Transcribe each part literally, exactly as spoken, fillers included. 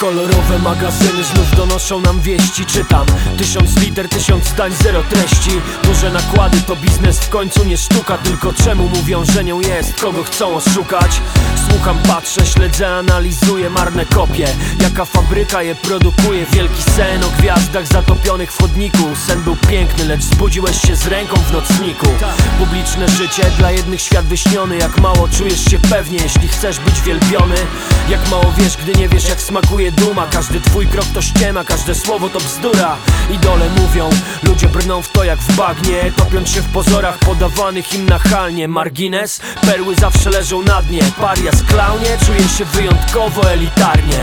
Kolorowe magazyny znów donoszą nam wieści. Czytam tysiąc liter, tysiąc zdań, zero treści. Duże nakłady to biznes, w końcu nie sztuka. Tylko czemu mówią, że nią jest, kogo chcą oszukać? Słucham, patrzę, śledzę, analizuję marne kopie. Jaka fabryka je produkuje? Wielki sen o gwiazdach zatopionych w chodniku. Sen był piękny, lecz zbudziłeś się z ręką w nocniku. Publiczne życie, dla jednych świat wyśniony. Jak mało czujesz się pewnie, jeśli chcesz być wielbiony. Jak mało wiesz, gdy nie wiesz, jak smakuje duma. Każdy twój krok to ściema, każde słowo to bzdura. Idole mówią, ludzie brną w to jak w bagnie, topiąc się w pozorach podawanych im nachalnie. Margines, perły zawsze leżą na dnie. Parias, klaunie, czuję się wyjątkowo elitarnie.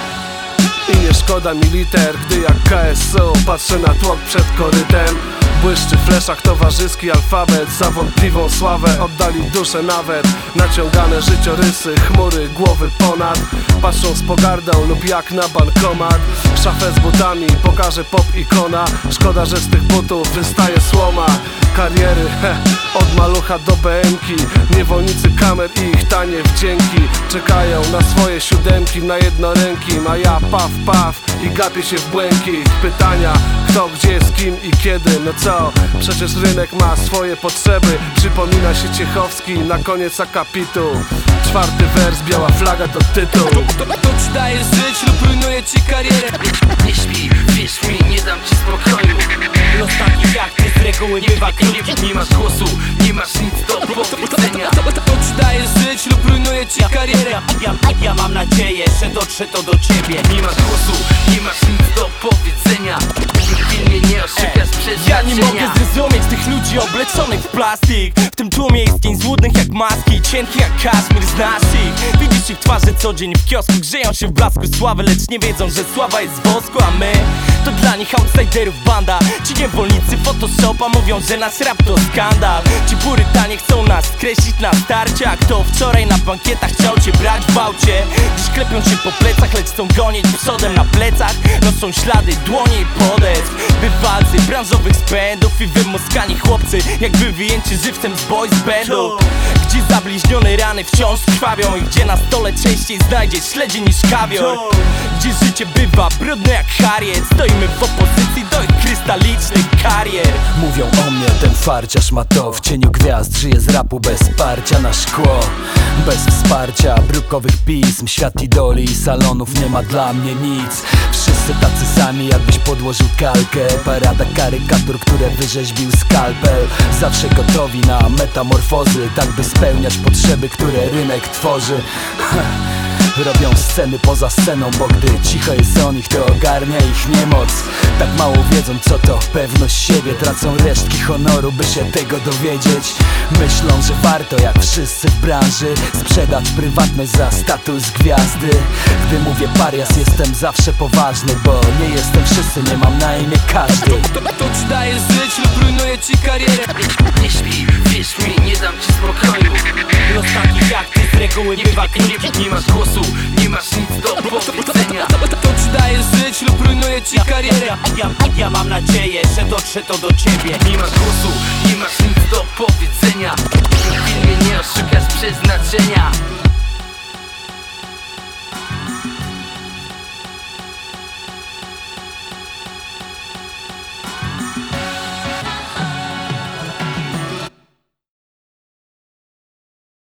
I nie szkoda mi liter, gdy jak K S O patrzę na tłok przed korytem. Błyszczy w fleszach towarzyski alfabet. Za wątpliwą sławę oddali duszę nawet. Naciągane życiorysy, chmury, głowy ponad. Patrzą z pogardą lub jak na bankomat. Szafę z butami pokaże pop ikona. Szkoda, że z tych butów wystaje słoma. Kariery, he, od malucha do B M ki. Niewolnicy kamer i ich tanie wdzięki. Czekają na swoje siódemki, na jednorękim. A ja paf, paf i gapię się w błękit. Pytania, kto, gdzie, z kim i kiedy. No co, przecież rynek ma swoje potrzeby. Przypomina się Ciechowski na koniec akapitu. Czwarty wers, biała flaga to tytuł. To, to ci daje żyć lub rujnuje ci karierę. Nie śpi, wierz mi, nie dam ci spokoju. Los takich jak ty z reguły bywa krótki. Nie masz głosu, nie masz nic do powiedzenia. To, to, to ci daje żyć lub rujnuje ci karierę. Ja, ja, ja mam nadzieję, że dotrze to do ciebie. Nie masz głosu, nie masz nic do powiedzenia. Nigdy mnie nie oszukasz przez Ja nie mogę zrozumieć tych ludzi obleczonych w plastik. W tym tłumie istnień złudnych jak maski, cienki jak kaszmir, znasz ich. Widzisz ich twarze co dzień w kiosku, grzeją się w blasku sławy, lecz nie wiedzą, że sława jest z wosku. A my, to dla nich outsiderów banda. Ci niewolnicy Photoshopa mówią, że nasz rap to skandal. Ci purytanie chcą nas skreślić na starcie. A kto wczoraj na bankietach chciał cię brać w bałcie, dziś klepią się po plecach, lecz chcą gonić przodem na plecach. Noszą ślady, dłonie i podeszw. Bywalcy branżowych spędów i wymuskani chłopcy, jakby wyjęci żywcem z boys bandu. Gdzie zabliźnione rany wciąż krwawią i gdzie na stole częściej znajdzie śledzi niż kawior. Gdzie życie bywa brudne jak Harriet, stoimy w opozycji do ich krystalicznych karier. Mówią o mnie, ten farciarz ma to. W cieniu gwiazd żyje z rapu bez parcia na szkło. Bez wsparcia brukowych pism, świat idoli i salonów, nie ma dla mnie nic. Wszyscy tacy sami, jakbyś podłożył kalkę. Parada karykatur, które wyrzeźbił skalpel. Zawsze gotowi na metamorfozy, tak by spełniać potrzeby, które rynek tworzy. Robią sceny poza sceną, bo gdy cicho jest o nich, to ogarnia ich niemoc. Tak mało wiedzą, co to pewność siebie. Tracą resztki honoru, by się tego dowiedzieć. Myślą, że warto, jak wszyscy w branży, sprzedać prywatność za status gwiazdy. Gdy mówię parias, jestem zawsze poważny, bo nie jestem wszyscy, nie mam na imię każdy. To, to, to ci daje żyć lub rujnuje ci karierę. Nie śpi, wierz mi, nie dam ci spokoju. Los takich jak ty z reguły bywa krótki. Nie masz głosu, nie masz nic do powiedzenia. To, to, to ci daje żyć lub rujnuje ci karierę. Ja, ja, ja mam nadzieję, że dotrze to do ciebie. Nie masz głosu, nie masz nic do powiedzenia. Nigdy mnie nie oszukasz przeznaczenia.